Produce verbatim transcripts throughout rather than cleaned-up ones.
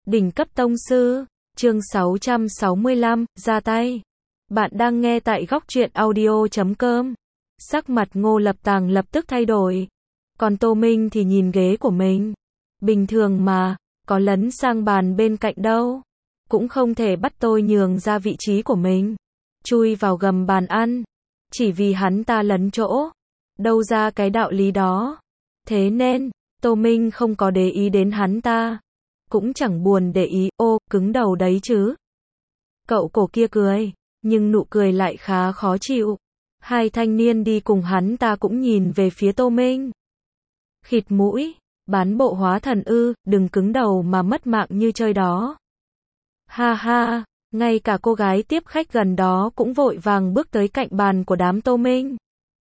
Đỉnh cấp tông sư, chương sáu trăm sáu mươi lăm, ra tay. Bạn đang nghe tại góc truyện audio chấm com. Sắc mặt Ngô Lập Tàng lập tức thay đổi. Còn Tô Minh thì nhìn ghế của mình. Bình thường mà, có lấn sang bàn bên cạnh đâu. Cũng không thể bắt tôi nhường ra vị trí của mình. Chui vào gầm bàn ăn. Chỉ vì hắn ta lấn chỗ. Đâu ra cái đạo lý đó. Thế nên, Tô Minh không có để ý đến hắn ta. Cũng chẳng buồn để ý, ô, cứng đầu đấy chứ. Cậu cổ kia cười, nhưng nụ cười lại khá khó chịu. Hai thanh niên đi cùng hắn ta cũng nhìn về phía Tô Minh. Khịt mũi, bán bộ hóa thần ư, đừng cứng đầu mà mất mạng như chơi đó. Ha ha, ngay cả cô gái tiếp khách gần đó cũng vội vàng bước tới cạnh bàn của đám Tô Minh.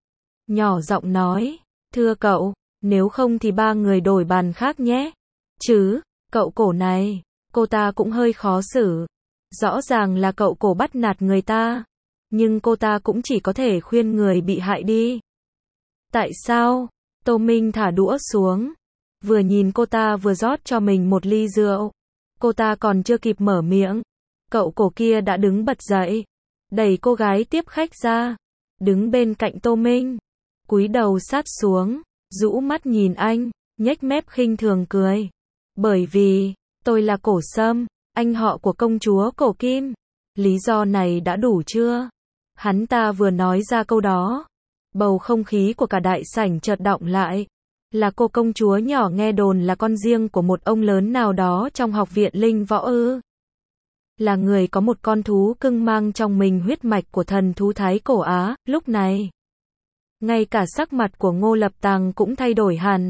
Nhỏ giọng nói, thưa cậu, nếu không thì ba người đổi bàn khác nhé. Chứ, cậu cổ này, cô ta cũng hơi khó xử. Rõ ràng là cậu cổ bắt nạt người ta. Nhưng cô ta cũng chỉ có thể khuyên người bị hại đi. Tại sao? Tô Minh thả đũa xuống. Vừa nhìn cô ta vừa rót cho mình một ly rượu. Cô ta còn chưa kịp mở miệng. Cậu cổ kia đã đứng bật dậy. Đẩy cô gái tiếp khách ra. Đứng bên cạnh Tô Minh. Cúi đầu sát xuống. Rũ mắt nhìn anh. Nhếch mép khinh thường cười. Bởi vì, tôi là Cổ Sâm, anh họ của công chúa Cổ Kim. Lý do này đã đủ chưa? Hắn ta vừa nói ra câu đó. Bầu không khí của cả đại sảnh chợt đọng lại. Là cô công chúa nhỏ nghe đồn là con riêng của một ông lớn nào đó trong học viện Linh Võ ư? Là người có một con thú cưng mang trong mình huyết mạch của thần thú Thái Cổ Á, lúc này. Ngay cả sắc mặt của Ngô Lập Tàng cũng thay đổi hẳn.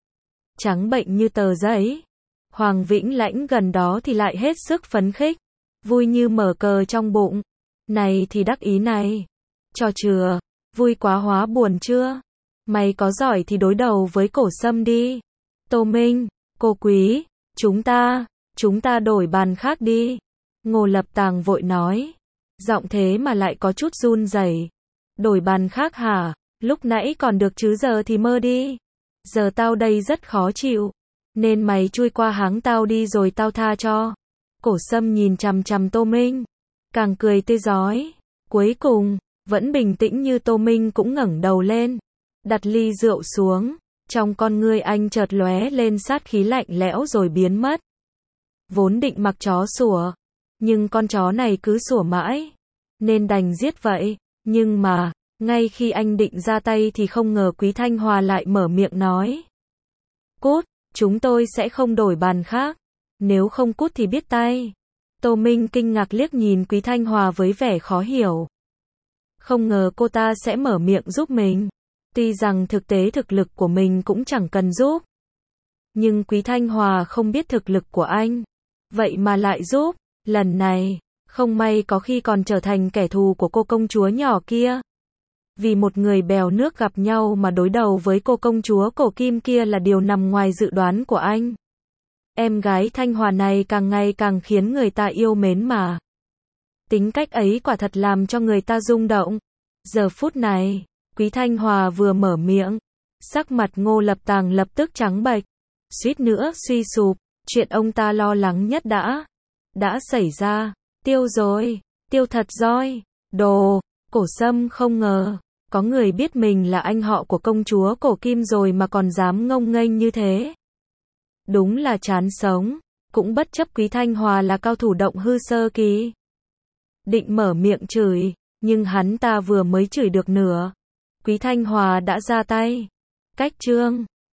Trắng bệnh như tờ giấy. Hoàng Vĩnh Lãnh gần đó thì lại hết sức phấn khích. Vui như mở cờ trong bụng. Này thì đắc ý này. Cho chừa. Vui quá hóa buồn chưa? Mày có giỏi thì đối đầu với Cổ Sâm đi. Tô Minh, cô Quý, chúng ta, chúng ta đổi bàn khác đi. Ngô Lập Tàng vội nói. Giọng thế mà lại có chút run rẩy. Đổi bàn khác hả? Lúc nãy còn được chứ giờ thì mơ đi. Giờ tao đây rất khó chịu. Nên mày chui qua háng tao đi rồi tao tha cho. Cổ Sâm nhìn chằm chằm Tô Minh. Càng cười tươi rói. Cuối cùng, vẫn bình tĩnh như Tô Minh cũng ngẩng đầu lên. Đặt ly rượu xuống. Trong con ngươi anh chợt lóe lên sát khí lạnh lẽo rồi biến mất. Vốn định mặc chó sủa. Nhưng con chó này cứ sủa mãi. Nên đành giết vậy. Nhưng mà, ngay khi anh định ra tay thì không ngờ Quý Thanh Hòa lại mở miệng nói. Cút, chúng tôi sẽ không đổi bàn khác. Nếu không cút thì biết tay. Tô Minh kinh ngạc liếc nhìn Quý Thanh Hòa với vẻ khó hiểu. Không ngờ cô ta sẽ mở miệng giúp mình. Tuy rằng thực tế thực lực của mình cũng chẳng cần giúp. Nhưng Quý Thanh Hòa không biết thực lực của anh. Vậy mà lại giúp. Lần này, không may có khi còn trở thành kẻ thù của cô công chúa nhỏ kia. Vì một người bèo nước gặp nhau mà đối đầu với cô công chúa Cổ Kim kia là điều nằm ngoài dự đoán của anh. Em gái Thanh Hòa này càng ngày càng khiến người ta yêu mến mà. Tính cách ấy quả thật làm cho người ta rung động. Giờ phút này, Quý Thanh Hòa vừa mở miệng. Sắc mặt Ngô Lập Tàng lập tức trắng bệch. Suýt nữa suy sụp. Chuyện ông ta lo lắng nhất đã. Đã xảy ra. Tiêu rồi. Tiêu thật rồi. Đồ. Cổ Sâm không ngờ. Có người biết mình là anh họ của công chúa Cổ Kim rồi mà còn dám ngông nghênh như thế. Đúng là chán sống. Cũng bất chấp Quý Thanh Hòa là cao thủ động hư sơ kỳ. Định mở miệng chửi. Nhưng hắn ta vừa mới chửi được nửa. Quý Thanh Hòa đã ra tay. Cách chương.